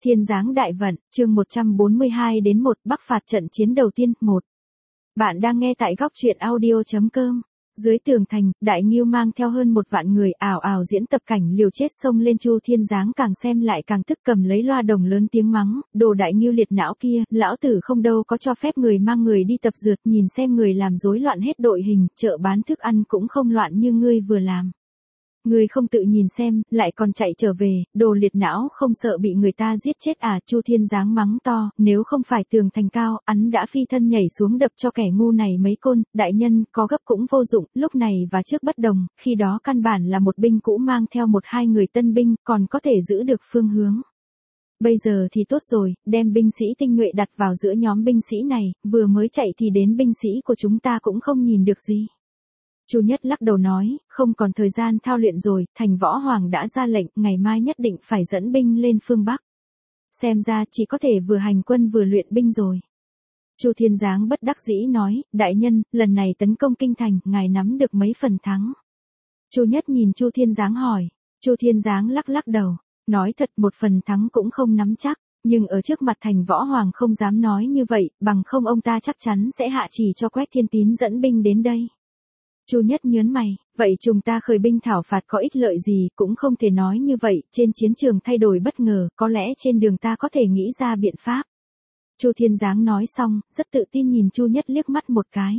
Thiên giáng đại vận, chương 142 đến 1 Bắc phạt trận chiến đầu tiên, 1. Bạn đang nghe tại góc truyện audio.com. Dưới tường thành, Đại Ngưu mang theo hơn 1 vạn người ảo ảo diễn tập cảnh liều chết xông lên. Chu Thiên Giáng càng xem lại càng tức, cầm lấy loa đồng lớn tiếng mắng, đồ Đại Ngưu liệt não kia, lão tử không đâu có cho phép người mang người đi tập dượt, nhìn xem người làm rối loạn hết đội hình, chợ bán thức ăn cũng không loạn như ngươi vừa làm. Ngươi không tự nhìn xem, lại còn chạy trở về, đồ liệt não, không sợ bị người ta giết chết à? Chu Thiên Giáng mắng to, nếu không phải tường thành cao, hắn đã phi thân nhảy xuống đập cho kẻ ngu này mấy côn. Đại nhân, có gấp cũng vô dụng, lúc này và trước bất đồng, khi đó căn bản là một binh cũ mang theo 1-2 người tân binh, còn có thể giữ được phương hướng. Bây giờ thì tốt rồi, đem binh sĩ tinh nhuệ đặt vào giữa nhóm binh sĩ này, vừa mới chạy thì đến binh sĩ của chúng ta cũng không nhìn được gì. Chu Nhất lắc đầu nói, không còn thời gian thao luyện rồi, Thành Võ Hoàng đã ra lệnh, ngày mai nhất định phải dẫn binh lên phương Bắc. Xem ra chỉ có thể vừa hành quân vừa luyện binh rồi. Chu Thiên Giáng bất đắc dĩ nói, đại nhân, lần này tấn công kinh thành, ngài nắm được mấy phần thắng. Chu Nhất nhìn Chu Thiên Giáng hỏi, Chu Thiên Giáng lắc lắc đầu, nói thật, 1 phần thắng cũng không nắm chắc, nhưng ở trước mặt Thành Võ Hoàng không dám nói như vậy, bằng không ông ta chắc chắn sẽ hạ chỉ cho Quách Thiên Tín dẫn binh đến đây. Chu Nhất nhớn mày, vậy chúng ta khởi binh thảo phạt có ích lợi gì, cũng không thể nói như vậy, trên chiến trường thay đổi bất ngờ, có lẽ trên đường ta có thể nghĩ ra biện pháp. Chu Thiên Giáng nói xong, rất tự tin nhìn Chu Nhất liếc mắt một cái.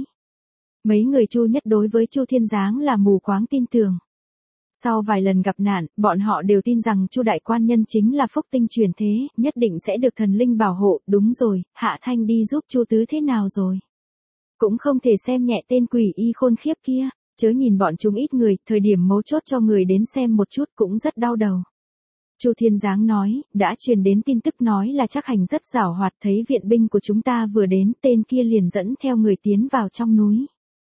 Mấy người Chu Nhất đối với Chu Thiên Giáng là mù quáng tin tưởng. Sau vài lần gặp nạn, bọn họ đều tin rằng Chu đại quan nhân chính là phúc tinh truyền thế, nhất định sẽ được thần linh bảo hộ. Đúng rồi, Hạ Thanh đi giúp Chu tứ thế nào rồi? Cũng không thể xem nhẹ tên quỷ y khôn khiếp kia, chớ nhìn bọn chúng ít người, thời điểm mấu chốt cho người đến xem một chút cũng rất đau đầu. Chu Thiên Giáng nói, đã truyền đến tin tức nói là Trác Hành rất giảo hoạt, thấy viện binh của chúng ta vừa đến, tên kia liền dẫn theo người tiến vào trong núi.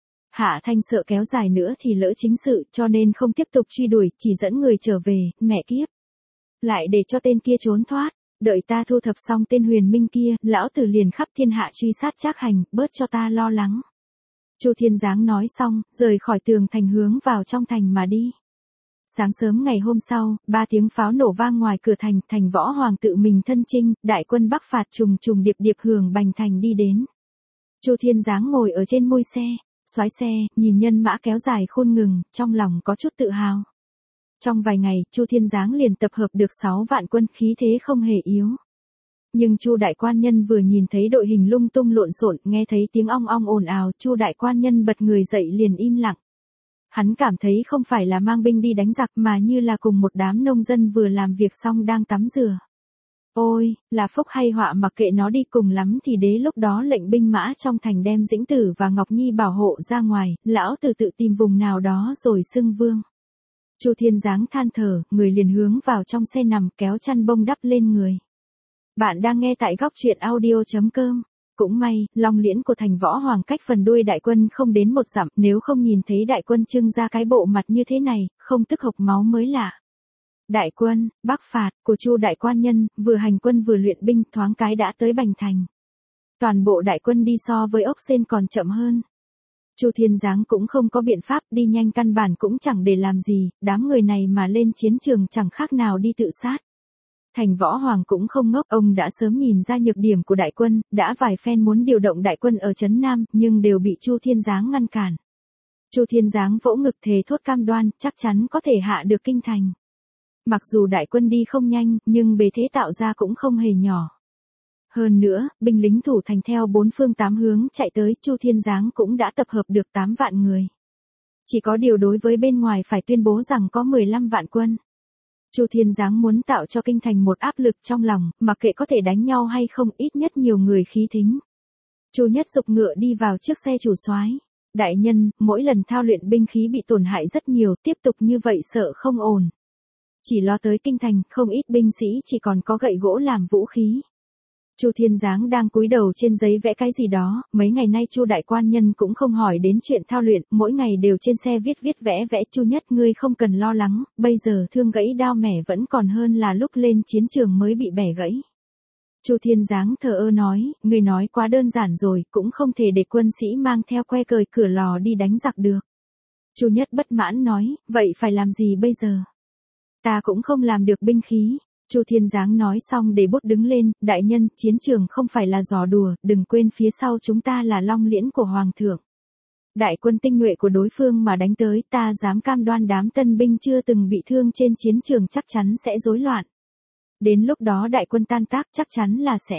Hạ Thanh sợ kéo dài nữa thì lỡ chính sự, cho nên không tiếp tục truy đuổi, chỉ dẫn người trở về. Mẹ kiếp, lại để cho tên kia trốn thoát. Đợi ta thu thập xong tên Huyền Minh kia, lão tử liền khắp thiên hạ truy sát Trác Hành, bớt cho ta lo lắng. Chu Thiên Giáng nói xong, rời khỏi tường thành hướng vào trong thành mà đi. Sáng sớm ngày hôm sau, 3 tiếng pháo nổ vang ngoài cửa thành, Thành Võ Hoàng tự mình thân chinh, đại quân Bắc phạt trùng trùng điệp điệp hướng Bành thành đi đến. Chu Thiên Giáng ngồi ở trên mui xe, soái xe, nhìn nhân mã kéo dài khôn ngừng, trong lòng có chút tự hào. Trong vài ngày, Chu Thiên Giáng liền tập hợp được 6 vạn quân, khí thế không hề yếu. Nhưng Chu đại quan nhân vừa nhìn thấy đội hình lung tung lộn xộn, nghe thấy tiếng ong ong ồn ào, Chu đại quan nhân bật người dậy liền im lặng. Hắn cảm thấy không phải là mang binh đi đánh giặc mà như là cùng một đám nông dân vừa làm việc xong đang tắm rửa. Ôi, là phúc hay họa mặc kệ nó đi, cùng lắm thì đế lúc đó lệnh binh mã trong thành đem Dĩnh Tử và Ngọc Nhi bảo hộ ra ngoài, lão tử tự tìm vùng nào đó rồi xưng vương. Chu Thiên Giáng than thở, người liền hướng vào trong xe nằm, kéo chăn bông đắp lên người. Bạn đang nghe tại góc truyện audio.com. Cũng may, long liễn của Thành Võ Hoàng cách phần đuôi đại quân không đến 1 dặm, nếu không nhìn thấy đại quân trưng ra cái bộ mặt như thế này, không tức hộc máu mới lạ. Đại quân, Bắc phạt, của Chu đại quan nhân, vừa hành quân vừa luyện binh, thoáng cái đã tới Bành thành. Toàn bộ đại quân đi so với ốc sên còn chậm hơn. Chu Thiên Giáng cũng không có biện pháp, đi nhanh căn bản cũng chẳng để làm gì, đám người này mà lên chiến trường chẳng khác nào đi tự sát. Thành Võ Hoàng cũng không ngốc, ông đã sớm nhìn ra nhược điểm của đại quân, đã vài phen muốn điều động đại quân ở trấn Nam, nhưng đều bị Chu Thiên Giáng ngăn cản. Chu Thiên Giáng vỗ ngực thề thốt cam đoan, chắc chắn có thể hạ được kinh thành. Mặc dù đại quân đi không nhanh, nhưng bề thế tạo ra cũng không hề nhỏ. Hơn nữa, binh lính thủ thành theo 4 phương 8 hướng chạy tới, Chu Thiên Giáng cũng đã tập hợp được 8 vạn người. Chỉ có điều đối với bên ngoài phải tuyên bố rằng có 15 vạn quân. Chu Thiên Giáng muốn tạo cho kinh thành một áp lực trong lòng, mặc kệ có thể đánh nhau hay không, ít nhất nhiều người khí thính. Chu Nhất giục ngựa đi vào trước xe chủ soái. Đại nhân, mỗi lần thao luyện binh khí bị tổn hại rất nhiều, tiếp tục như vậy sợ không ổn. Chỉ lo tới kinh thành, không ít binh sĩ chỉ còn có gậy gỗ làm vũ khí. Chu Thiên Giáng đang cúi đầu trên giấy vẽ cái gì đó, mấy ngày nay Chu đại quan nhân cũng không hỏi đến chuyện thao luyện, mỗi ngày đều trên xe viết vẽ. Chu Nhất, ngươi không cần lo lắng, bây giờ thương gãy đao mẻ vẫn còn hơn là lúc lên chiến trường mới bị bẻ gãy. Chu Thiên Giáng thờ ơ nói, ngươi nói quá đơn giản rồi, cũng không thể để quân sĩ mang theo que cời cửa lò đi đánh giặc được. Chu Nhất bất mãn nói, vậy phải làm gì bây giờ? Ta cũng không làm được binh khí. Chu Thiên Giáng nói xong để bút đứng lên, đại nhân, chiến trường không phải là trò đùa, đừng quên phía sau chúng ta là Long Liễn của Hoàng thượng. Đại quân tinh nhuệ của đối phương mà đánh tới, ta dám cam đoan đám tân binh chưa từng bị thương trên chiến trường chắc chắn sẽ rối loạn. Đến lúc đó đại quân tan tác chắc chắn là sẽ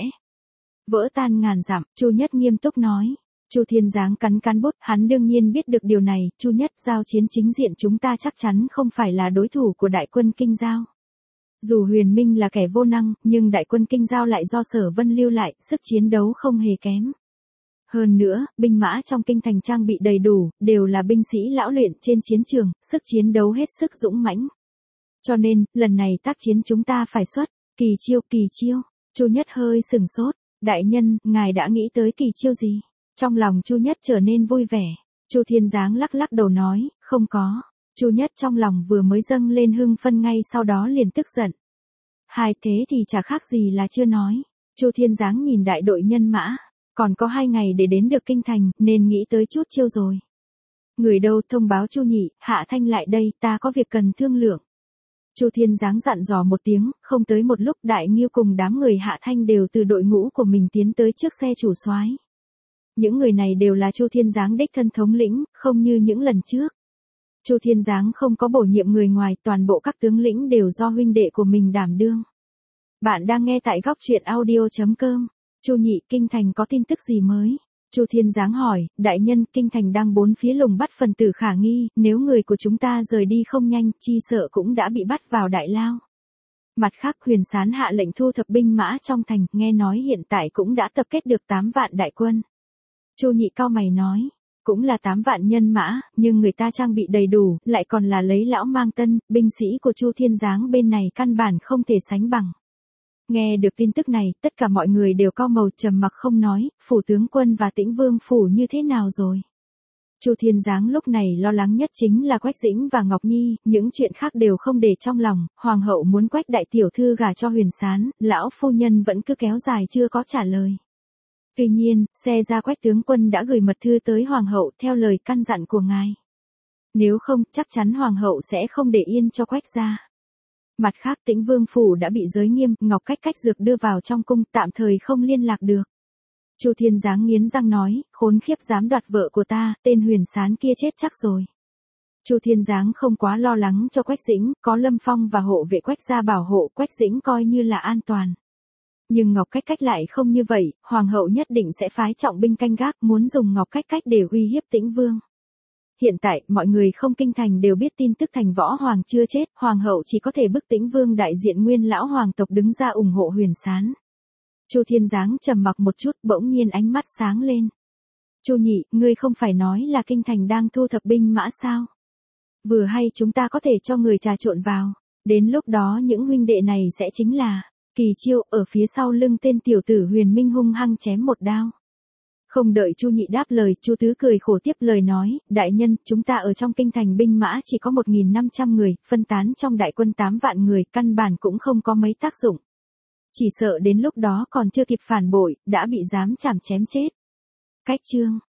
vỡ tan ngàn dặm, Chu Nhất nghiêm túc nói. Chu Thiên Giáng cắn cắn bút, hắn đương nhiên biết được điều này, Chu Nhất, giao chiến chính diện chúng ta chắc chắn không phải là đối thủ của đại quân Kinh Giao. Dù Huyền Minh là kẻ vô năng, nhưng đại quân Kinh Giao lại do Sở Vân lưu lại, sức chiến đấu không hề kém. Hơn nữa, binh mã trong kinh thành trang bị đầy đủ, đều là binh sĩ lão luyện trên chiến trường, sức chiến đấu hết sức dũng mãnh. Cho nên, lần này tác chiến chúng ta phải xuất, kỳ chiêu, Chu Nhất hơi sừng sốt, đại nhân, ngài đã nghĩ tới kỳ chiêu gì? Trong lòng Chu Nhất trở nên vui vẻ. Chu Thiên Giáng lắc lắc đầu nói, không có. Chu Nhất trong lòng vừa mới dâng lên hưng phân ngay sau đó liền tức giận. Hai thế thì chả khác gì là chưa nói. Chu Thiên Giáng nhìn đại đội nhân mã, còn có 2 ngày để đến được kinh thành, nên nghĩ tới chút chiêu rồi. Người đâu, thông báo Chu Nhị, Hạ Thanh lại đây, ta có việc cần thương lượng. Chu Thiên Giáng dặn dò một tiếng, không tới một lúc Đại Ngưu cùng đám người Hạ Thanh đều từ đội ngũ của mình tiến tới trước xe chủ soái. Những người này đều là Chu Thiên Giáng đích thân thống lĩnh, không như những lần trước. Chu Thiên Giáng không có bổ nhiệm người ngoài, toàn bộ các tướng lĩnh đều do huynh đệ của mình đảm đương. Bạn đang nghe tại góc truyện audio.com. Chu Nhị, kinh thành có tin tức gì mới? Chu Thiên Giáng hỏi, đại nhân, kinh thành đang bốn phía lùng bắt phần tử khả nghi, nếu người của chúng ta rời đi không nhanh, chi sợ cũng đã bị bắt vào đại lao. Mặt khác, Huyền Sán hạ lệnh thu thập binh mã trong thành, nghe nói hiện tại cũng đã tập kết được 8 vạn đại quân. Chu Nhị cau mày nói, cũng là 8 vạn nhân mã, nhưng người ta trang bị đầy đủ, lại còn là lấy lão mang tân, binh sĩ của Chu Thiên Giáng bên này căn bản không thể sánh bằng. Nghe được tin tức này, tất cả mọi người đều cau màu trầm mặc không nói, phủ tướng quân và Tĩnh Vương phủ như thế nào rồi? Chu Thiên Giáng lúc này lo lắng nhất chính là Quách Dĩnh và Ngọc Nhi, những chuyện khác đều không để trong lòng, hoàng hậu muốn Quách đại tiểu thư gả cho Huyền Sán, lão phu nhân vẫn cứ kéo dài chưa có trả lời. Tuy nhiên, xe ra Quách tướng quân đã gửi mật thư tới hoàng hậu theo lời căn dặn của ngài. Nếu không, chắc chắn hoàng hậu sẽ không để yên cho Quách gia. Mặt khác, Tĩnh Vương phủ đã bị giới nghiêm, Ngọc Cách dược đưa vào trong cung, tạm thời không liên lạc được. Chu Thiên Giáng nghiến răng nói, khốn khiếp dám đoạt vợ của ta, tên Huyền Sán kia chết chắc rồi. Chu Thiên Giáng không quá lo lắng cho Quách Dĩnh, có Lâm Phong và hộ vệ Quách gia bảo hộ, Quách Dĩnh coi như là an toàn. Nhưng Ngọc Cách lại không như vậy, hoàng hậu nhất định sẽ phái trọng binh canh gác, muốn dùng Ngọc Cách để uy hiếp Tĩnh Vương. Hiện tại, mọi người không kinh thành đều biết tin tức Thành Võ Hoàng chưa chết, hoàng hậu chỉ có thể bức Tĩnh Vương đại diện nguyên lão hoàng tộc đứng ra ủng hộ Huyền Sán. Chu Thiên Giáng trầm mặc một chút, bỗng nhiên ánh mắt sáng lên. Chu Nhị, ngươi không phải nói là kinh thành đang thu thập binh mã sao? Vừa hay chúng ta có thể cho người trà trộn vào, đến lúc đó những huynh đệ này sẽ chính là kỳ chiêu, ở phía sau lưng tên tiểu tử Huyền Minh hung hăng chém một đao. Không đợi Chu Nhị đáp lời, Chu Tứ cười khổ tiếp lời nói, đại nhân, chúng ta ở trong kinh thành binh mã chỉ có 1.500 người, phân tán trong đại quân 8 vạn người, căn bản cũng không có mấy tác dụng. Chỉ sợ đến lúc đó còn chưa kịp phản bội, đã bị giám chảm chém chết. Cách chương